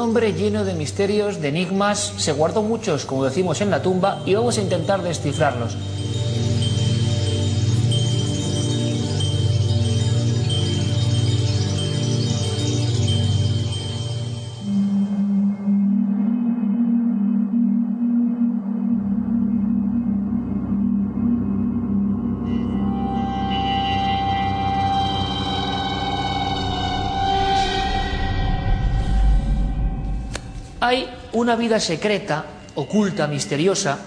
hombre lleno de misterios, de enigmas. Se guardó muchos, como decimos, en la tumba, y vamos a intentar descifrarlos. Hay una vida secreta, oculta, misteriosa,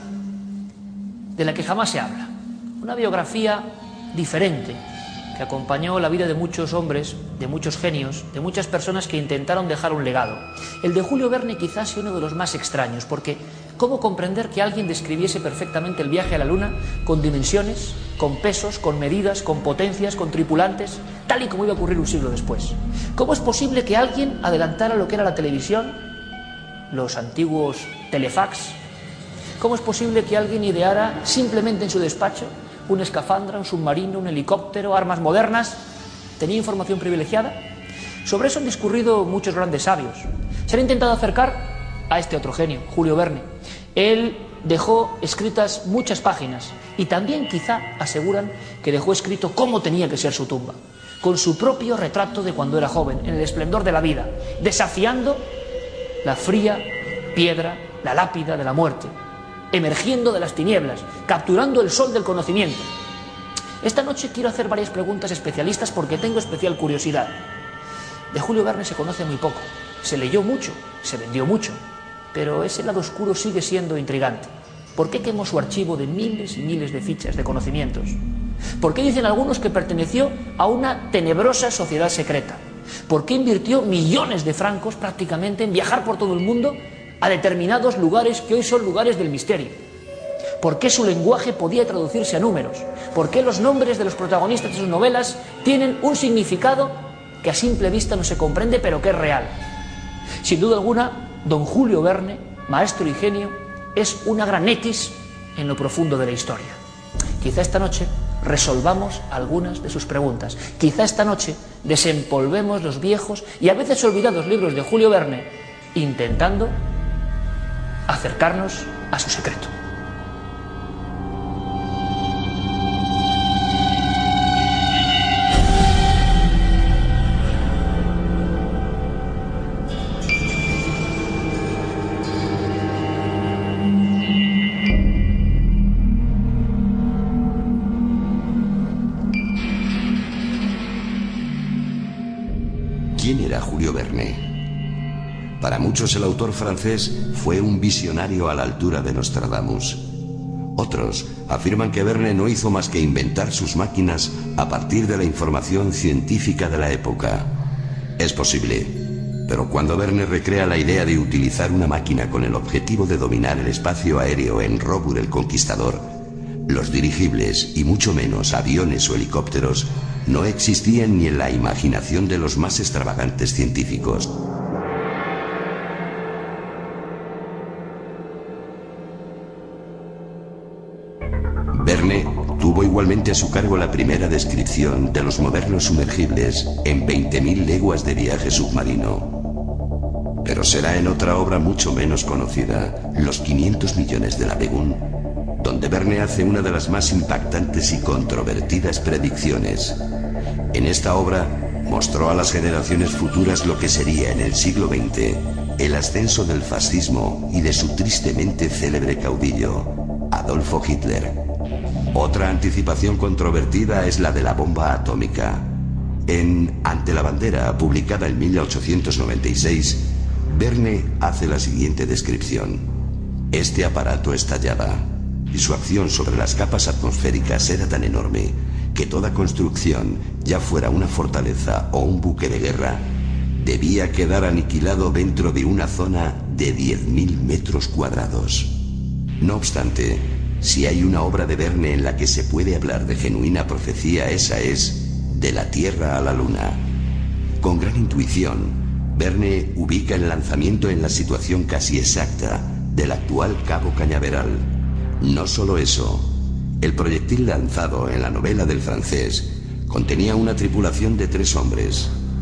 de la que jamás se habla. Una biografía diferente, que acompañó la vida de muchos hombres, de muchos genios, de muchas personas que intentaron dejar un legado. El de Julio Verne quizás sea uno de los más extraños, porque ¿cómo comprender que alguien describiese perfectamente el viaje a la Luna con dimensiones, con pesos, con medidas, con potencias, con tripulantes, tal y como iba a ocurrir un siglo después? ¿Cómo es posible que alguien adelantara lo que era la televisión, los antiguos telefax? ¿Cómo es posible que alguien ideara simplemente en su despacho una escafandra, un submarino, un helicóptero, armas modernas? ¿Tenía información privilegiada? Sobre eso han discurrido muchos grandes sabios. Se han intentado acercar a este otro genio, Julio Verne. Él dejó escritas muchas páginas y también quizá aseguran que dejó escrito cómo tenía que ser su tumba, con su propio retrato de cuando era joven, en el esplendor de la vida, desafiando la fría piedra, la lápida de la muerte, emergiendo de las tinieblas, capturando el sol del conocimiento. Esta noche quiero hacer varias preguntas especialistas porque tengo especial curiosidad. De Julio Verne se conoce muy poco, se leyó mucho, se vendió mucho, pero ese lado oscuro sigue siendo intrigante. ¿Por qué quemó su archivo de miles y miles de fichas de conocimientos? ¿Por qué dicen algunos que perteneció a una tenebrosa sociedad secreta? ¿Por qué invirtió millones de francos prácticamente en viajar por todo el mundo a determinados lugares que hoy son lugares del misterio? ¿Por qué su lenguaje podía traducirse a números? ¿Por qué los nombres de los protagonistas de sus novelas tienen un significado que a simple vista no se comprende, pero que es real? Sin duda alguna, don Julio Verne, maestro y genio, es una gran X en lo profundo de la historia. Quizá esta noche resolvamos algunas de sus preguntas. Quizá esta noche desempolvemos los viejos y a veces olvidados libros de Julio Verne, intentando acercarnos a su secreto. ¿Quién era Julio Verne? Para muchos el autor francés fue un visionario a la altura de Nostradamus. Otros afirman que Verne no hizo más que inventar sus máquinas a partir de la información científica de la época. Es posible, pero cuando Verne recrea la idea de utilizar una máquina con el objetivo de dominar el espacio aéreo en Robur el Conquistador, los dirigibles y mucho menos aviones o helicópteros no existían ni en la imaginación de los más extravagantes científicos. Verne tuvo igualmente a su cargo la primera descripción de los modernos sumergibles en 20.000 leguas de viaje submarino. Pero será en otra obra mucho menos conocida, Los 500 millones de la Begun, donde Verne hace una de las más impactantes y controvertidas predicciones. En esta obra mostró a las generaciones futuras lo que sería en el siglo XX el ascenso del fascismo y de su tristemente célebre caudillo, Adolfo Hitler. Otra anticipación controvertida es la de la bomba atómica. En Ante la bandera, publicada en 1896, Verne hace la siguiente descripción. Este aparato estallaba y su acción sobre las capas atmosféricas era tan enorme que toda construcción, ya fuera una fortaleza o un buque de guerra, debía quedar aniquilado dentro de una zona de 10.000 metros cuadrados. No obstante, si hay una obra de Verne en la que se puede hablar de genuina profecía, esa es De la Tierra a la Luna. Con gran intuición, Verne ubica el lanzamiento en la situación casi exacta del actual Cabo Cañaveral. No solo eso, el proyectil lanzado en la novela del francés contenía una tripulación de 3 hombres.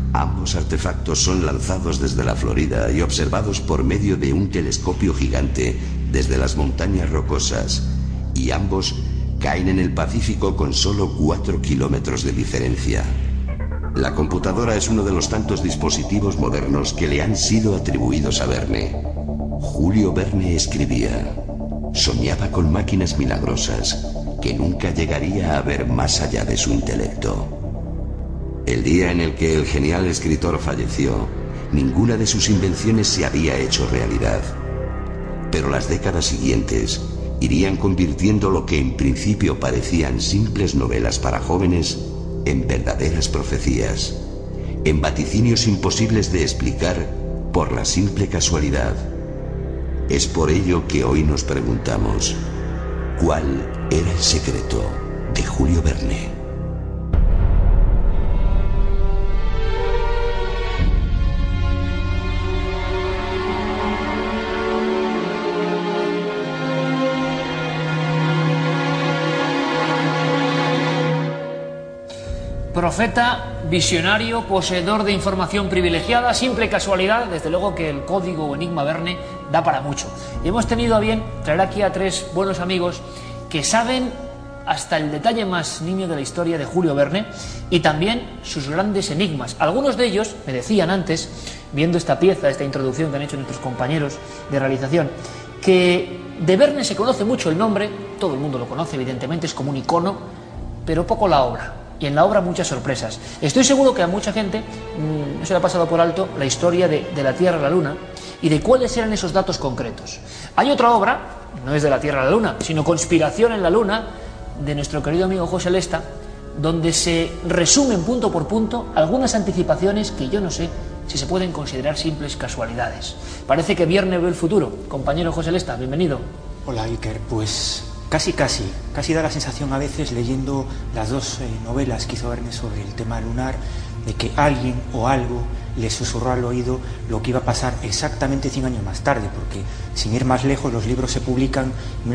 Ambos artefactos son lanzados desde la Florida y observados por medio de un telescopio gigante desde las montañas rocosas, y ambos caen en el Pacífico con solo 4 kilómetros de diferencia. La computadora es uno de los tantos dispositivos modernos que le han sido atribuidos a Verne. Julio Verne escribía: soñaba con máquinas milagrosas que nunca llegaría a ver más allá de su intelecto. El día en el que el genial escritor falleció, ninguna de sus invenciones se había hecho realidad. Pero las décadas siguientes irían convirtiendo lo que en principio parecían simples novelas para jóvenes en verdaderas profecías, en vaticinios imposibles de explicar por la simple casualidad. Es por ello que hoy nos preguntamos, ¿cuál era el secreto de Julio Verne? Profeta, visionario, poseedor de información privilegiada, simple casualidad, desde luego que el código o enigma Verne da para mucho. Y hemos tenido a bien traer aquí a 3 buenos amigos que saben hasta el detalle más nimio de la historia de Julio Verne y también sus grandes enigmas. Algunos de ellos me decían antes, viendo esta pieza, esta introducción que han hecho nuestros compañeros de realización, que de Verne se conoce mucho el nombre, todo el mundo lo conoce evidentemente, es como un icono, pero poco la obra. Y en la obra muchas sorpresas. Estoy seguro que a mucha gente no se le ha pasado por alto la historia de la Tierra a la Luna y de cuáles eran esos datos concretos. Hay otra obra, no es de la Tierra a la Luna, sino Conspiración en la Luna, de nuestro querido amigo José Lesta, donde se resumen punto por punto algunas anticipaciones que yo no sé si se pueden considerar simples casualidades. Parece que Verne ve el futuro. Compañero José Lesta, bienvenido. Hola Iker, pues casi da la sensación a veces leyendo las 2 novelas que hizo Verne sobre el tema lunar, de que alguien o algo le susurró al oído lo que iba a pasar exactamente 100 años más tarde, porque sin ir más lejos los libros se publican en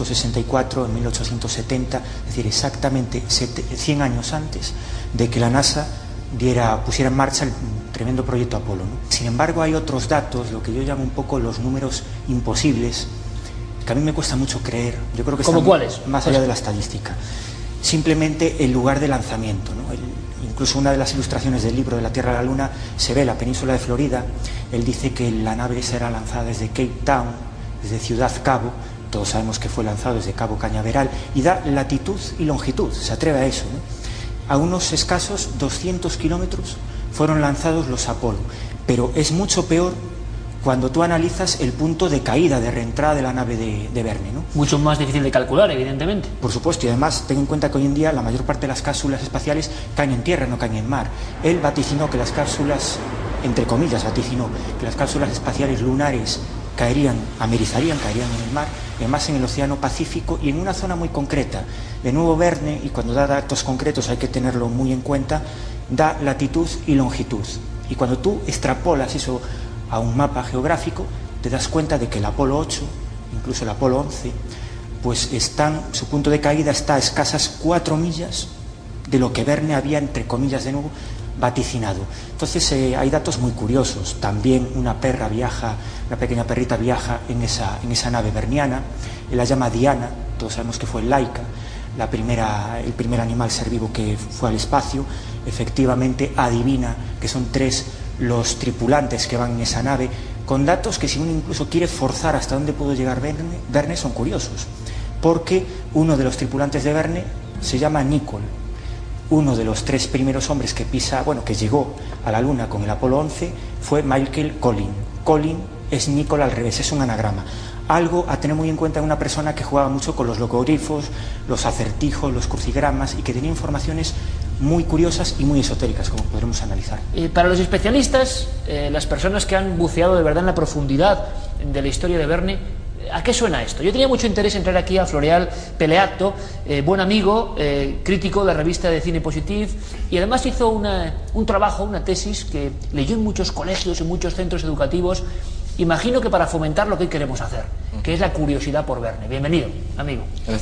1864, en 1870, es decir, exactamente 100 años antes de que la NASA pusiera en marcha el tremendo proyecto Apolo, ¿no? Sin embargo, hay otros datos, lo que yo llamo un poco los números imposibles, que a mí me cuesta mucho creer. Yo creo que ¿Cómo cuáles? Más allá de la estadística. Simplemente el lugar de lanzamiento, ¿no? Incluso una de las ilustraciones del libro de la Tierra a la Luna se ve la península de Florida. Él dice que la nave será lanzada desde Cape Town, desde Ciudad Cabo. Todos sabemos que fue lanzado desde Cabo Cañaveral y da latitud y longitud, se atreve a eso, ¿no? A unos escasos 200 kilómetros fueron lanzados los Apolo, pero es mucho peor cuando tú analizas el punto de caída, de reentrada de la nave de Verne, ¿no? Mucho más difícil de calcular, evidentemente. Por supuesto, y además ten en cuenta que hoy en día la mayor parte de las cápsulas espaciales caen en tierra, no caen en mar. Él vaticinó que las cápsulas, entre comillas, vaticinó que las cápsulas espaciales lunares amerizarían, caerían en el mar, además en el Océano Pacífico y en una zona muy concreta. De nuevo Verne, y cuando da datos concretos hay que tenerlo muy en cuenta, da latitud y longitud. Y cuando tú extrapolas eso a un mapa geográfico, te das cuenta de que el Apolo 8, incluso el Apolo 11, pues su punto de caída está a escasas 4 millas de lo que Verne había, entre comillas de nuevo, vaticinado. Entonces hay datos muy curiosos. También una pequeña perrita viaja en esa nave verniana, él la llama Diana, todos sabemos que fue Laika, el primer animal ser vivo que fue al espacio. Efectivamente adivina que son 3 los tripulantes que van en esa nave, con datos que si uno incluso quiere forzar hasta dónde pudo llegar Verne son curiosos, porque uno de los tripulantes de Verne se llama Nicol. Uno de los 3 primeros hombres que llegó a la Luna con el Apolo 11 fue Michael Collin. Collin es Nicol al revés, es un anagrama. Algo a tener muy en cuenta en una persona que jugaba mucho con los logogrifos, los acertijos, los crucigramas y que tenía informaciones muy curiosas y muy esotéricas, como podremos analizar. Para los especialistas, las personas que han buceado de verdad en la profundidad de la historia de Verne, ¿a qué suena esto? Yo tenía mucho interés en traer aquí a Floreal Peleato, buen amigo, crítico de la revista de Cine Positive, y además hizo un trabajo, una tesis que leyó en muchos colegios, en muchos centros educativos. Imagino que para fomentar lo que hoy queremos hacer, que es la curiosidad por Verne. Bienvenido, amigo. Gracias.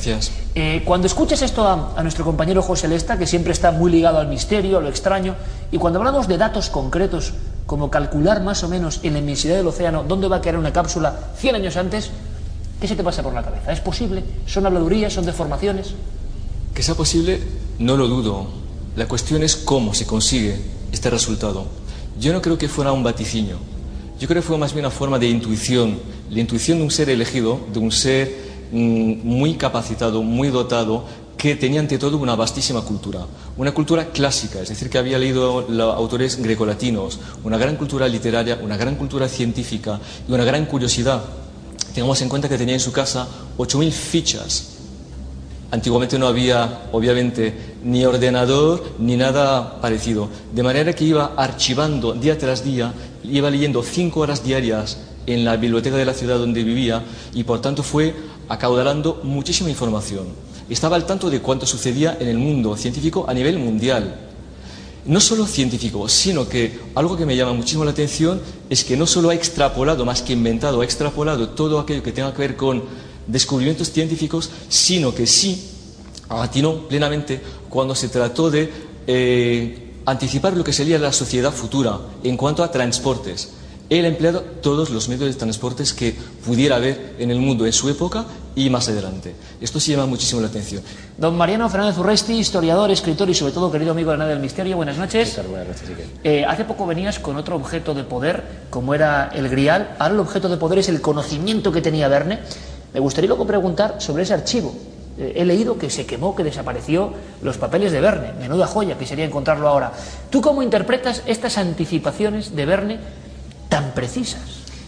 Cuando escuchas esto a nuestro compañero José Lesta, que siempre está muy ligado al misterio, a lo extraño, y cuando hablamos de datos concretos, como calcular más o menos en la inmensidad del océano dónde va a caer una cápsula 100 años antes, ¿qué se te pasa por la cabeza? ¿Es posible? ¿Son habladurías? ¿Son deformaciones? Que sea posible, no lo dudo. La cuestión es cómo se consigue este resultado. Yo no creo que fuera un vaticinio. Yo creo que fue más bien una forma de intuición. La intuición de un ser elegido, de un ser muy capacitado, muy dotado, que tenía ante todo una vastísima cultura. Una cultura clásica, es decir, que había leído autores grecolatinos, una gran cultura literaria, una gran cultura científica y una gran curiosidad. Tengamos en cuenta que tenía en su casa 8.000 fichas. Antiguamente no había, obviamente, ni ordenador ni nada parecido. De manera que iba archivando día tras día, iba leyendo 5 horas diarias en la biblioteca de la ciudad donde vivía y, por tanto, fue acaudalando muchísima información. Estaba al tanto de cuánto sucedía en el mundo científico a nivel mundial. No solo científico, sino que algo que me llama muchísimo la atención es que no solo ha extrapolado, más que inventado, ha extrapolado todo aquello que tenga que ver con descubrimientos científicos, sino que sí atinó plenamente cuando se trató de anticipar lo que sería la sociedad futura en cuanto a transportes. Él ha empleado todos los medios de transportes que pudiera haber en el mundo en su época y más adelante. Esto sí llama muchísimo la atención. Don Mariano Fernández Urresti, historiador, escritor y sobre todo querido amigo de la Nave del Misterio, buenas noches. Sí, buenas noches, sí. Hace poco venías con otro objeto de poder, como era el Grial. Ahora el objeto de poder es el conocimiento que tenía Verne. Me gustaría luego preguntar sobre ese archivo. He leído que se quemó, que desapareció los papeles de Verne. Menuda joya que sería encontrarlo ahora. ¿Tú cómo interpretas estas anticipaciones de Verne tan precisas?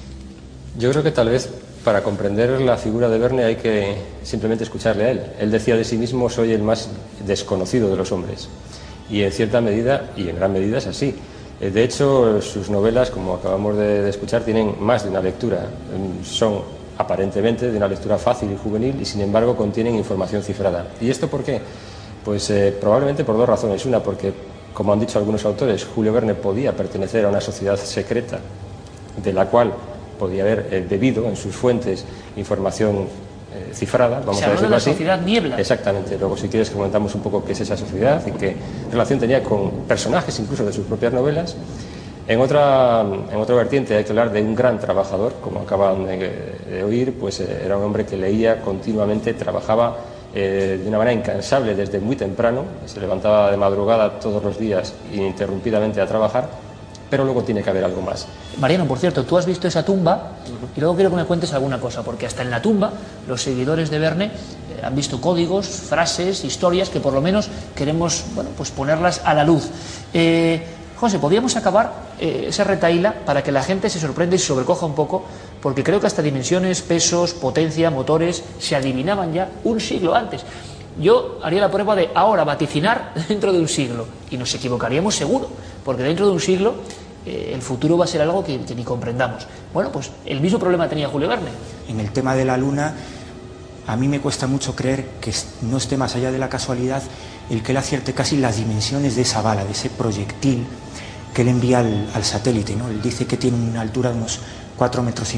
Yo creo que tal vez para comprender la figura de Verne hay que simplemente escucharle a él. Él decía de sí mismo: soy el más desconocido de los hombres. Y en cierta medida, y en gran medida, es así. De hecho, sus novelas, como acabamos de escuchar, tienen más de una lectura. Son aparentemente de una lectura fácil y juvenil y sin embargo contienen información cifrada. ¿Y esto por qué? Pues probablemente por dos razones. Una, porque, como han dicho algunos autores, Julio Verne podía pertenecer a una sociedad secreta de la cual podía haber bebido en sus fuentes información cifrada, vamos a decirlo así. Se habló de la sociedad Niebla. Exactamente. Luego, si quieres, comentamos un poco qué es esa sociedad y qué relación tenía con personajes incluso de sus propias novelas. En otra vertiente hay que hablar de un gran trabajador, como acaban de oír, pues era un hombre que leía continuamente, trabajaba de una manera incansable desde muy temprano, se levantaba de madrugada todos los días ininterrumpidamente a trabajar, pero luego tiene que haber algo más. Mariano, por cierto, tú has visto esa tumba y luego quiero que me cuentes alguna cosa, porque hasta en la tumba los seguidores de Verne han visto códigos, frases, historias que por lo menos queremos, bueno, pues ponerlas a la luz. José, podríamos acabar esa retahíla para que la gente se sorprenda y se sobrecoja un poco, porque creo que hasta dimensiones, pesos, potencia, motores se adivinaban ya un siglo antes. Yo haría la prueba de ahora vaticinar dentro de un siglo y nos equivocaríamos seguro, porque dentro de un siglo el futuro va a ser algo que ni comprendamos. Bueno, pues el mismo problema tenía Julio Verne. En el tema de la Luna, a mí me cuesta mucho creer que no esté más allá de la casualidad el que él acierte casi las dimensiones de esa bala, de ese proyectil que él envía al satélite, ¿no? Él dice que tiene una altura de unos 4,5 metros,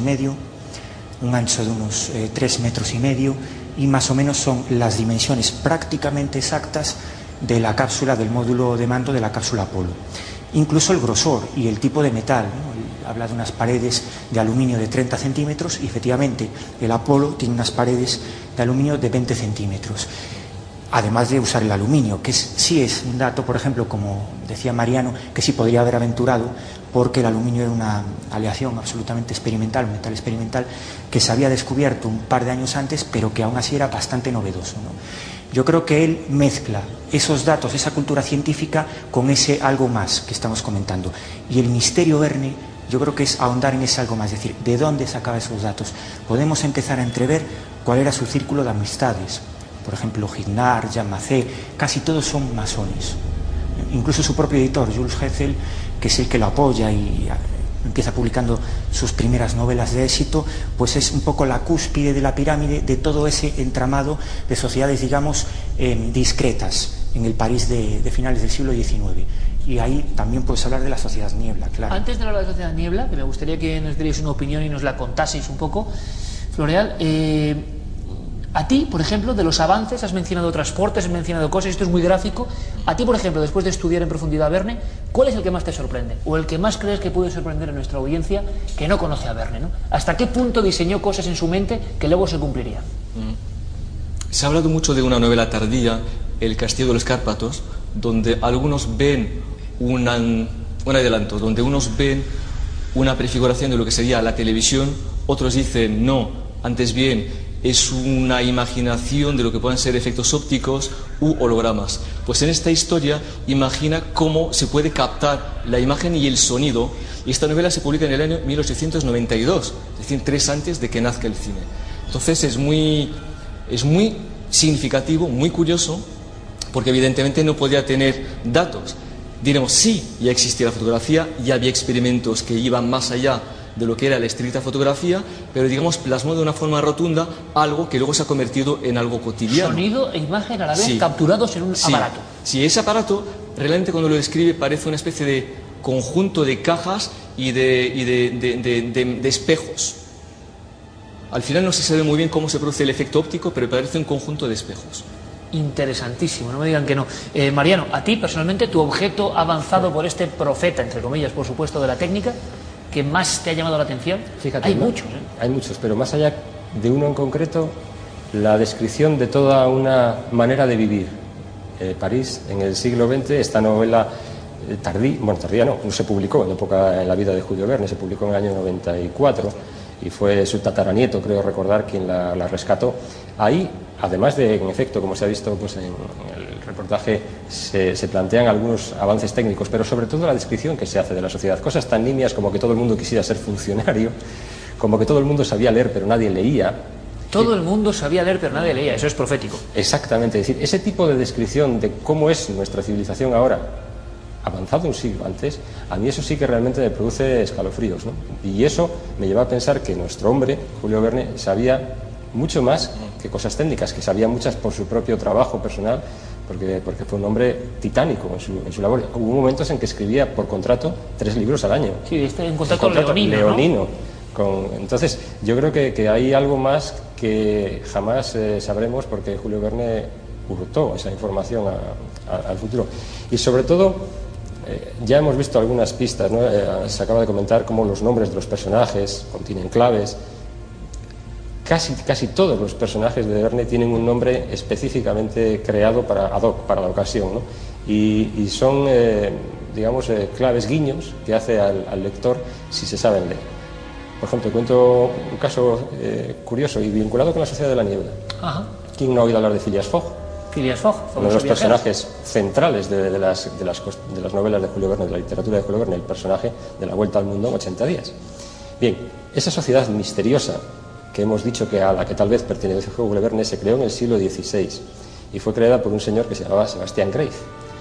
un ancho de unos 3,5 metros, y más o menos son las dimensiones prácticamente exactas de la cápsula, del módulo de mando de la cápsula Apolo. Incluso el grosor y el tipo de metal, ¿no? Él habla de unas paredes de aluminio de 30 centímetros y efectivamente el Apolo tiene unas paredes de aluminio de 20 centímetros. Además de usar el aluminio, que sí es un dato, por ejemplo, como decía Mariano, que sí podría haber aventurado, porque el aluminio era una aleación absolutamente experimental, un metal experimental, que se había descubierto un par de años antes, pero que aún así era bastante novedoso, ¿no? Yo creo que él mezcla esos datos, esa cultura científica, con ese algo más que estamos comentando. Y el misterio Verne, yo creo que es ahondar en ese algo más, es decir, ¿de dónde sacaba esos datos? Podemos empezar a entrever cuál era su círculo de amistades. Por ejemplo, Gignard, Jean Macé, casi todos son masones. Incluso su propio editor, Jules Hetzel, que es el que lo apoya y empieza publicando sus primeras novelas de éxito, pues es un poco la cúspide de la pirámide de todo ese entramado de sociedades, digamos, discretas en el París de finales del siglo XIX. Y ahí también puedes hablar de la sociedad Niebla, claro. Antes de hablar de la sociedad Niebla, que me gustaría que nos dierais una opinión y nos la contaseis un poco, Floreal, A ti, por ejemplo, de los avances, has mencionado transportes, has mencionado cosas, esto es muy gráfico. A ti, por ejemplo, después de estudiar en profundidad a Verne, ¿cuál es el que más te sorprende? O el que más crees que puede sorprender a nuestra audiencia que no conoce a Verne, ¿no? ¿Hasta qué punto diseñó cosas en su mente que luego se cumplirían? Se ha hablado mucho de una novela tardía, El castillo de los Cárpatos, donde algunos ven un adelanto, donde unos ven una prefiguración de lo que sería la televisión, otros dicen no, antes bien es una imaginación de lo que pueden ser efectos ópticos u hologramas. Pues en esta historia imagina cómo se puede captar la imagen y el sonido, y esta novela se publica en el año 1892, es decir, 3 antes de que nazca el cine. Entonces es muy significativo, muy curioso, porque evidentemente no podía tener datos. Diremos, sí, ya existía la fotografía, ya había experimentos que iban más allá de lo que era la estricta fotografía, pero digamos plasmó de una forma rotunda algo que luego se ha convertido en algo cotidiano. Sonido e imagen a la vez, sí, capturados en un aparato. Sí, ese aparato realmente cuando lo describe parece una especie de conjunto de cajas y de espejos. Al final no se sabe muy bien cómo se produce el efecto óptico, pero parece un conjunto de espejos. Interesantísimo, no me digan que no. Mariano, a ti personalmente, tu objeto avanzado por este profeta, entre comillas, por supuesto, de la técnica, que más te ha llamado la atención. Fíjate, hay muchos, Hay muchos, pero más allá de uno en concreto, la descripción de toda una manera de vivir. París, en el siglo XX, esta novela tardía no se publicó en la vida de Julio Verne, se publicó en el año 94 y fue su tataranieto, creo recordar, quien la rescató. Ahí, además de, en efecto, como se ha visto pues, en el reportaje, se plantean algunos avances técnicos, pero sobre todo la descripción que se hace de la sociedad. Cosas tan nimias como que todo el mundo quisiera ser funcionario, como que todo el mundo sabía leer pero nadie leía. Todo el mundo sabía leer pero nadie leía, eso es profético. Exactamente, es decir, ese tipo de descripción de cómo es nuestra civilización ahora, avanzado un siglo antes, a mí eso sí que realmente me produce escalofríos, ¿no? Y eso me lleva a pensar que nuestro hombre, Julio Verne, sabía mucho más que cosas técnicas, que sabía muchas por su propio trabajo personal, porque fue un hombre titánico en su labor. Hubo momentos en que escribía por contrato 3 libros al año. Sí, en contrato leonino, ¿no? Entonces, yo creo que hay algo más que jamás sabremos, porque Julio Verne hurtó esa información al futuro. Y sobre todo, ya hemos visto algunas pistas, ¿no? Se acaba de comentar cómo los nombres de los personajes contienen claves. Casi todos los personajes de Verne tienen un nombre específicamente creado ad hoc para la ocasión, ¿no? Y son, claves, guiños que hace al lector si se saben leer. Por ejemplo, te cuento un caso curioso y vinculado con la Sociedad de la Niebla. Ajá. ¿Quién no ha oído hablar de Phileas Fogg? Phileas Fogg, uno de los personajes centrales de las novelas de Julio Verne, de la literatura de Julio Verne, el personaje de La Vuelta al Mundo en 80 días. Bien, esa sociedad misteriosa que hemos dicho que a la que tal vez pertenece Julio Verne se creó en el siglo XVI y fue creada por un señor que se llamaba Sebastián Graves.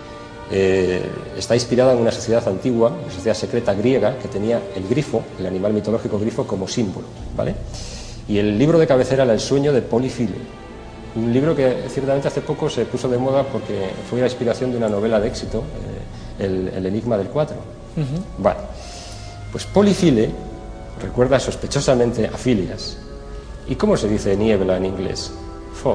Está inspirada en una sociedad antigua, una sociedad secreta griega que tenía el grifo, el animal mitológico grifo, como símbolo, ¿vale? Y el libro de cabecera era El sueño de Polifile, un libro que ciertamente hace poco se puso de moda porque fue la inspiración de una novela de éxito, El enigma del 4. Vale, pues Polifile recuerda sospechosamente a Phileas. ¿Y cómo se dice niebla en inglés? Fog.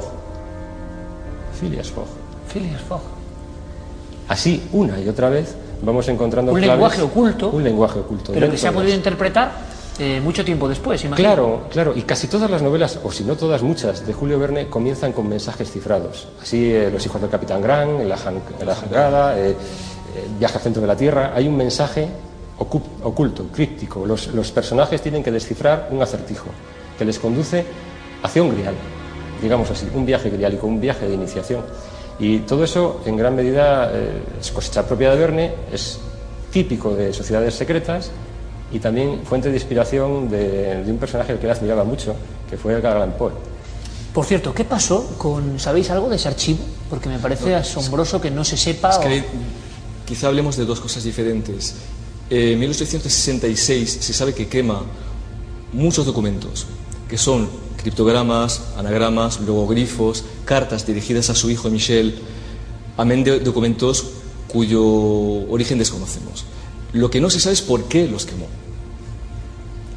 Phileas Fogg. Phileas Fogg. Así, una y otra vez, vamos encontrando un lenguaje oculto. Un lenguaje oculto. Pero que se ha podido interpretar mucho tiempo después, imagino. Claro. Y casi todas las novelas, o si no todas, muchas, de Julio Verne comienzan con mensajes cifrados. Así, Los hijos del Capitán Grant, La jangada, Viaje al centro de la Tierra. Hay un mensaje oculto, críptico. Los personajes tienen que descifrar un acertijo que les conduce hacia un grial, digamos así, un viaje griálico, un viaje de iniciación. Y todo eso, en gran medida, es cosecha propia de Verne, es típico de sociedades secretas y también fuente de inspiración de un personaje al que él admiraba mucho, que fue Edgar Allan Poe. Por cierto, ¿qué pasó con, sabéis algo de ese archivo? Porque me parece asombroso que no se sepa. Es que quizá hablemos de dos cosas diferentes. En 1866 se sabe que quema muchos documentos, que son criptogramas, anagramas, logogrifos, cartas dirigidas a su hijo Michel, amén de documentos cuyo origen desconocemos. Lo que no se sabe es por qué los quemó.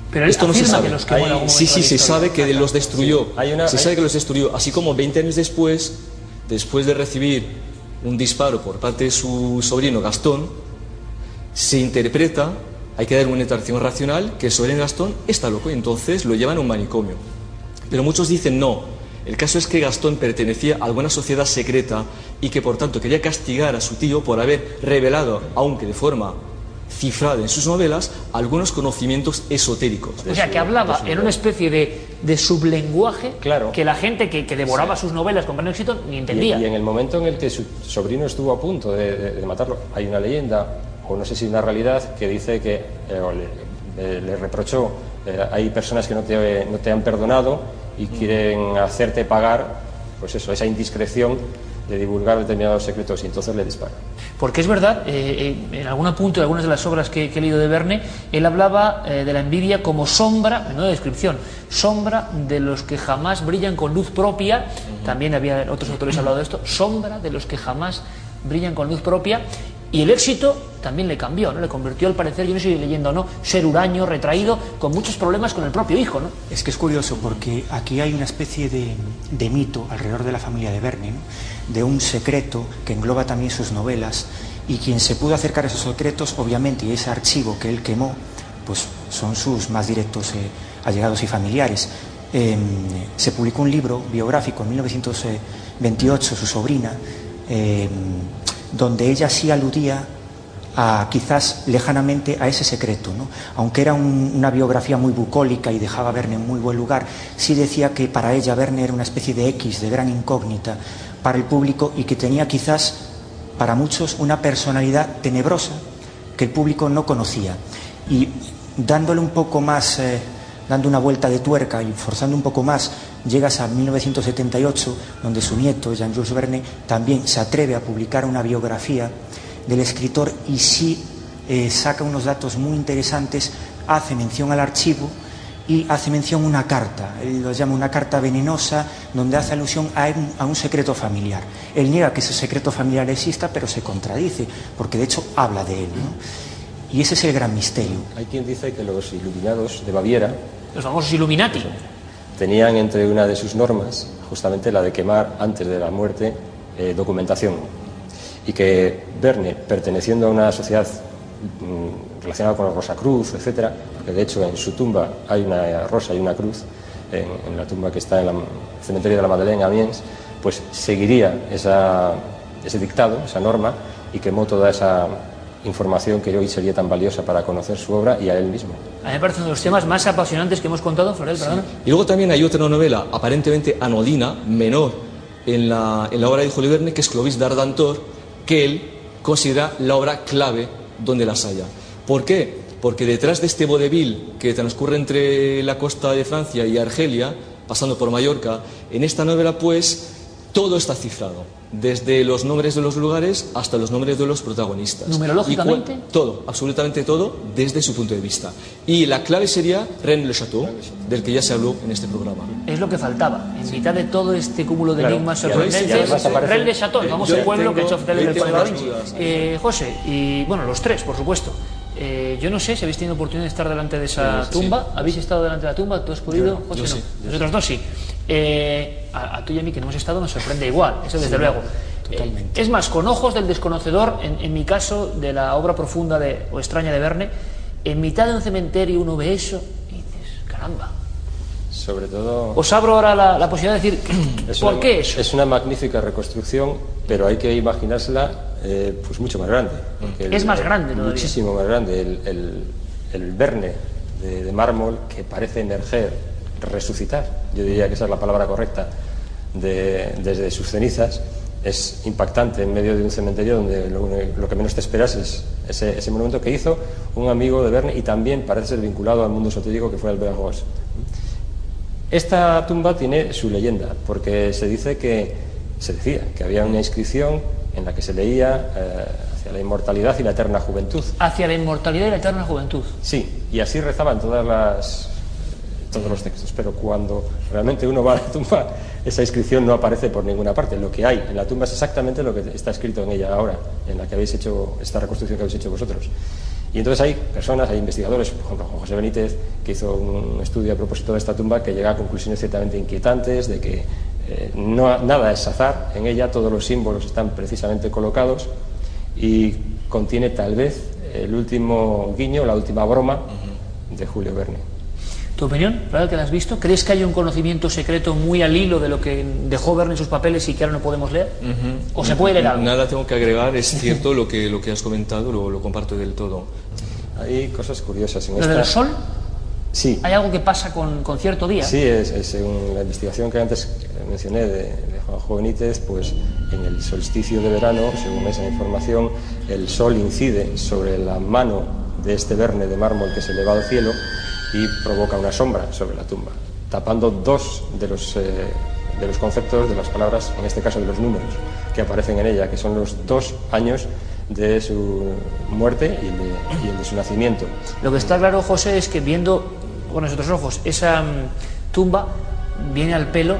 Pero él esto no se afirma sabe. que los quemó en algún momento Sí, de la se historia. sabe que los destruyó. Sí, se sabe que los destruyó. Así como 20 años después de recibir un disparo por parte de su sobrino Gastón, se interpreta, hay que dar una interpretación racional, que el sobrino Gastón está loco y entonces lo llevan a un manicomio. Pero muchos dicen no. El caso es que Gastón pertenecía a alguna sociedad secreta y que por tanto quería castigar a su tío por haber revelado, aunque de forma cifrada en sus novelas, algunos conocimientos esotéricos. O sea, que hablaba en una especie de sublenguaje Claro. que la gente que devoraba sus novelas con gran éxito ni entendía. Y en el momento en el que su sobrino estuvo a punto de matarlo, hay una leyenda, o no sé si una realidad, que dice que le reprochó, hay personas que no te han perdonado y quieren hacerte pagar, pues eso, esa indiscreción de divulgar determinados secretos, y entonces le dispara. Porque es verdad, en algún apunte de algunas de las obras que he leído de Verne, él hablaba de la envidia como sombra, no de descripción, sombra de los que jamás brillan con luz propia. También había otros autores hablado de esto, sombra de los que jamás brillan con luz propia. Y el éxito también le cambió, ¿no? Le convirtió, al parecer, yo no estoy leyendo, ¿no?, ser huraño, retraído, con muchos problemas con el propio hijo, ¿no? Es que es curioso porque aquí hay una especie de mito alrededor de la familia de Verne, ¿no?, de un secreto que engloba también sus novelas, y quien se pudo acercar a esos secretos, obviamente, y ese archivo que él quemó, pues son sus más directos allegados y familiares. Se publicó un libro biográfico en 1928, su sobrina, donde ella sí aludía quizás lejanamente a ese secreto, ¿no? Aunque era una biografía muy bucólica y dejaba a Verne en muy buen lugar, sí decía que para ella Verne era una especie de X, de gran incógnita para el público, y que tenía quizás para muchos una personalidad tenebrosa que el público no conocía. Y dándole un poco más, dando una vuelta de tuerca y forzando un poco más, llegas a 1978, donde su nieto, Jean-Jules Verne, también se atreve a publicar una biografía del escritor, y sí saca unos datos muy interesantes, hace mención al archivo y hace mención a una carta, él lo llama una carta venenosa, donde hace alusión a un secreto familiar. Él niega que ese secreto familiar exista, pero se contradice, porque de hecho habla de él, ¿no? Y ese es el gran misterio. Hay quien dice que los iluminados de Baviera, Los famosos Illuminati. tenían entre una de sus normas justamente la de quemar antes de la muerte documentación, y que Verne, perteneciendo a una sociedad relacionada con el Rosacruz, etcétera, porque de hecho en su tumba hay una rosa y una cruz, en la tumba que está en el cementerio de la Madeleine, Amiens, pues seguiría ese dictado, esa norma, y quemó toda esa información que hoy sería tan valiosa para conocer su obra y a él mismo. A mí me parece uno de los temas más apasionantes que hemos contado, Florel, perdón. Y luego también hay otra novela aparentemente anodina, menor, en la obra de Julio Verne, que es Clovis d'Argentor, que él considera la obra clave donde las haya. ¿Por qué? Porque detrás de este vodevil que transcurre entre la costa de Francia y Argelia, pasando por Mallorca, en esta novela pues todo está cifrado, desde los nombres de los lugares hasta los nombres de los protagonistas. ¿Numerológicamente? Todo, absolutamente todo, desde su punto de vista. Y la clave sería Rennes le Château, del que ya se habló en este programa. Es lo que faltaba. En mitad de todo este cúmulo de Claro, enigmas y además sorprendentes, aparece- Rennes le Château, el famoso yo pueblo que tengo- ha hecho hoteles del yo Código Da tengo Vinci. dudas. José, y bueno, los tres, por supuesto. Yo no sé si habéis tenido oportunidad de estar delante de esa tumba. ¿Habéis estado delante de la tumba? ¿Tú has podido? José, yo no. sí. Nosotros dos sí. A tú y a mí, que no hemos estado, nos sorprende igual, eso desde luego. Totalmente. Es más, con ojos del desconocedor, en mi caso, de la obra profunda o extraña de Verne, en mitad de un cementerio uno ve eso y dices, caramba. Sobre todo... Os abro ahora la posibilidad de decir, ¿por qué eso? Es una magnífica reconstrucción, pero hay que imaginársela pues mucho más grande. Porque Es más grande todavía. Muchísimo más grande. El Verne de mármol, que parece emerger, resucitar, yo diría que esa es la palabra correcta, desde sus cenizas, es impactante en medio de un cementerio donde lo que menos te esperas es ese monumento que hizo un amigo de Verne, y también parece ser vinculado al mundo esotérico, que fue Albert Ross. Esta tumba tiene su leyenda, porque se decía que había una inscripción en la que se leía hacia la inmortalidad y la eterna juventud. Hacia la inmortalidad y la eterna juventud. Sí, y así rezaban todos los textos, pero cuando realmente uno va a la tumba, esa inscripción no aparece por ninguna parte. Lo que hay en la tumba es exactamente lo que está escrito en ella ahora, en la que habéis hecho esta reconstrucción que habéis hecho vosotros. Y entonces hay personas, hay investigadores, por ejemplo Juan José Benítez, que hizo un estudio a propósito de esta tumba, que llega a conclusiones ciertamente inquietantes de que nada es azar en ella, todos los símbolos están precisamente colocados y contiene tal vez el último guiño, la última broma de Julio Verne. ¿Tu opinión, Florial, que la has visto? ¿Crees que hay un conocimiento secreto muy al hilo de lo que dejó Verne en sus papeles y que ahora no podemos leer? ¿O se puede leer algo? Nada tengo que agregar, es cierto lo que has comentado, lo comparto del todo. Hay cosas curiosas en ¿Lo del sol? Sí. ¿Hay algo que pasa con cierto día? Sí, según la investigación que antes mencioné de Juanjo Benítez, pues en el solsticio de verano, según esa información, el sol incide sobre la mano de este Verne de mármol que se eleva al cielo y provoca una sombra sobre la tumba, tapando dos de los conceptos de las palabras, en este caso de los números que aparecen en ella, que son los 2 años de su muerte y el de su nacimiento. Lo que está claro, José, es que viendo con nuestros ojos esa tumba, viene al pelo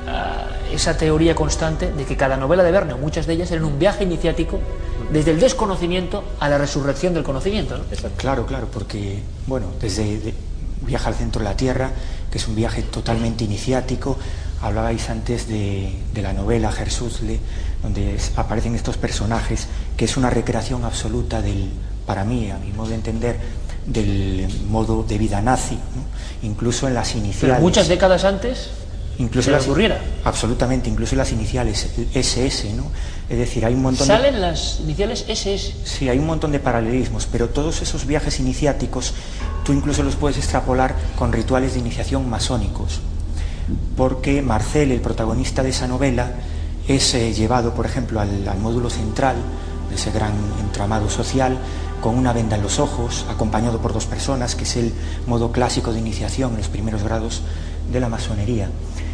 esa teoría constante de que cada novela de Verne, o muchas de ellas, eran un viaje iniciático desde el desconocimiento a la resurrección del conocimiento, ¿no? Claro, porque, bueno, desde Viaje al centro de la Tierra, que es un viaje totalmente iniciático. Hablabais antes de la novela Gersuzle, donde aparecen estos personajes, que es una recreación absoluta para mí, a mi modo de entender, del modo de vida nazi, ¿no? Incluso en las iniciales. Pero muchas décadas antes, incluso que ocurriera. Absolutamente, incluso en las iniciales, el SS, ¿no? Es decir, hay un montón ¿Salen las iniciales SS? Sí, hay un montón de paralelismos, pero todos esos viajes iniciáticos tú incluso los puedes extrapolar con rituales de iniciación masónicos, porque Marcel, el protagonista de esa novela, es llevado, por ejemplo, al módulo central de ese gran entramado social, con una venda en los ojos, acompañado por 2 personas, que es el modo clásico de iniciación en los primeros grados de la masonería.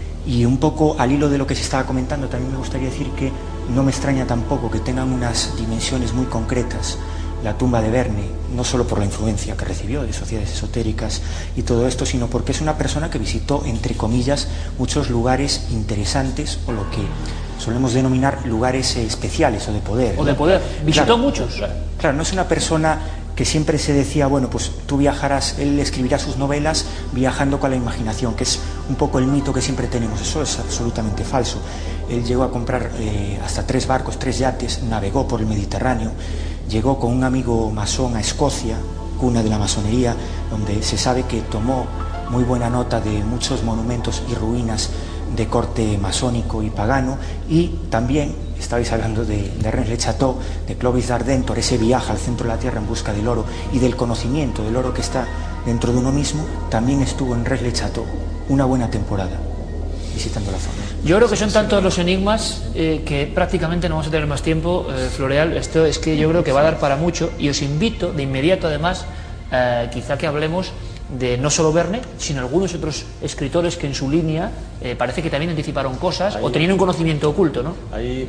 Y un poco al hilo de lo que se estaba comentando, también me gustaría decir que no me extraña tampoco que tengan unas dimensiones muy concretas la tumba de Verne, no solo por la influencia que recibió de sociedades esotéricas y todo esto, sino porque es una persona que visitó, entre comillas, muchos lugares interesantes, o lo que solemos denominar lugares especiales o de poder. O de poder. Visitó muchos. Claro, no es una persona que siempre se decía, bueno, pues tú viajarás, él escribirá sus novelas viajando con la imaginación, que es un poco el mito que siempre tenemos. Eso es absolutamente falso. Él llegó a comprar hasta 3 barcos, 3 yates, navegó por el Mediterráneo, llegó con un amigo masón a Escocia, cuna de la masonería, donde se sabe que tomó muy buena nota de muchos monumentos y ruinas de corte masónico y pagano. Y también estabais hablando de Rennes-le-Château, de Clovis d'Ardentor, ese viaje al centro de la Tierra en busca del oro y del conocimiento del oro que está dentro de uno mismo. También estuvo en Rennes-le-Château una buena temporada visitando la zona. Yo creo que son tantos los enigmas que prácticamente no vamos a tener más tiempo, Floreal. Esto es que yo creo que va a dar para mucho, y os invito de inmediato, además, quizá que hablemos de no solo Verne, sino algunos otros escritores que en su línea parece que también anticiparon cosas o tenían un conocimiento oculto, ¿no?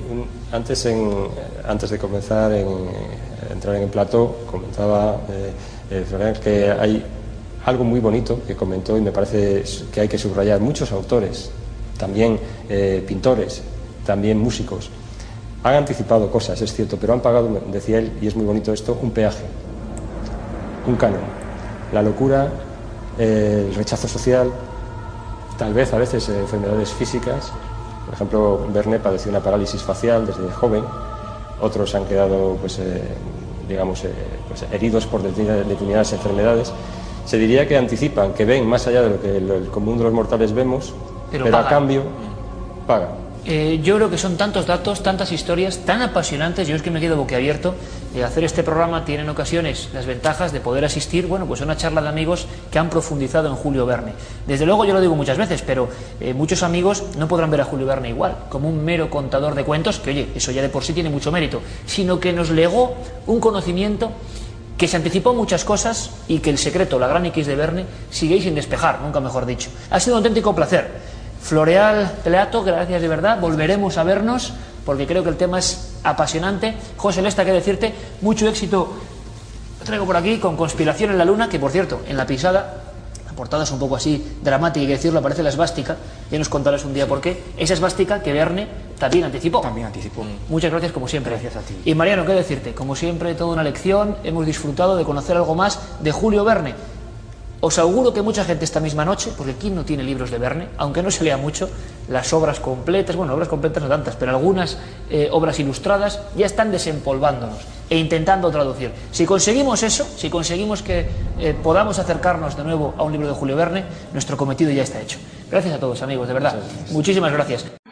Antes de comenzar entrar en el plató, comentaba Floreal que hay algo muy bonito que comentó, y me parece que hay que subrayar. Muchos autores, también pintores, también músicos, han anticipado cosas, es cierto, pero han pagado, decía él, y es muy bonito esto, un peaje, un canon. La locura, el rechazo social, tal vez a veces enfermedades físicas. Por ejemplo, Verne padeció una parálisis facial desde joven, otros han quedado heridos por determinadas enfermedades. Se diría que anticipan, que ven más allá de lo que el común de los mortales vemos, pero a cambio pagan. Yo creo que son tantos datos, tantas historias tan apasionantes. Yo es que me quedo boquiabierto. Hacer este programa tiene en ocasiones las ventajas de poder asistir, bueno, pues a una charla de amigos que han profundizado en Julio Verne. Desde luego, yo lo digo muchas veces, pero muchos amigos no podrán ver a Julio Verne igual, como un mero contador de cuentos, que oye, eso ya de por sí tiene mucho mérito, sino que nos legó un conocimiento que se anticipó muchas cosas y que el secreto, la gran X de Verne, sigue sin despejar, nunca mejor dicho. Ha sido un auténtico placer. Floreal Pleato, gracias de verdad. Volveremos a vernos porque creo que el tema es apasionante. José Lesta, que decirte, mucho éxito. Lo traigo por aquí con Conspiración en la Luna, que por cierto, en la pisada, la portada es un poco así dramática, hay que decirlo, aparece la esvástica. Ya nos contarás un día por qué. Esa esvástica que Verne también anticipó. También anticipó. Muchas gracias como siempre. Gracias a ti. Y Mariano, ¿qué decirte? Como siempre, toda una lección. Hemos disfrutado de conocer algo más de Julio Verne. Os auguro que mucha gente esta misma noche, porque ¿quién no tiene libros de Verne? Aunque no se lea mucho, las obras completas, bueno, obras completas no tantas, pero algunas obras ilustradas ya están desempolvándonos e intentando traducir. Si conseguimos eso, si conseguimos que podamos acercarnos de nuevo a un libro de Julio Verne, nuestro cometido ya está hecho. Gracias a todos, amigos, de verdad. Muchísimas gracias.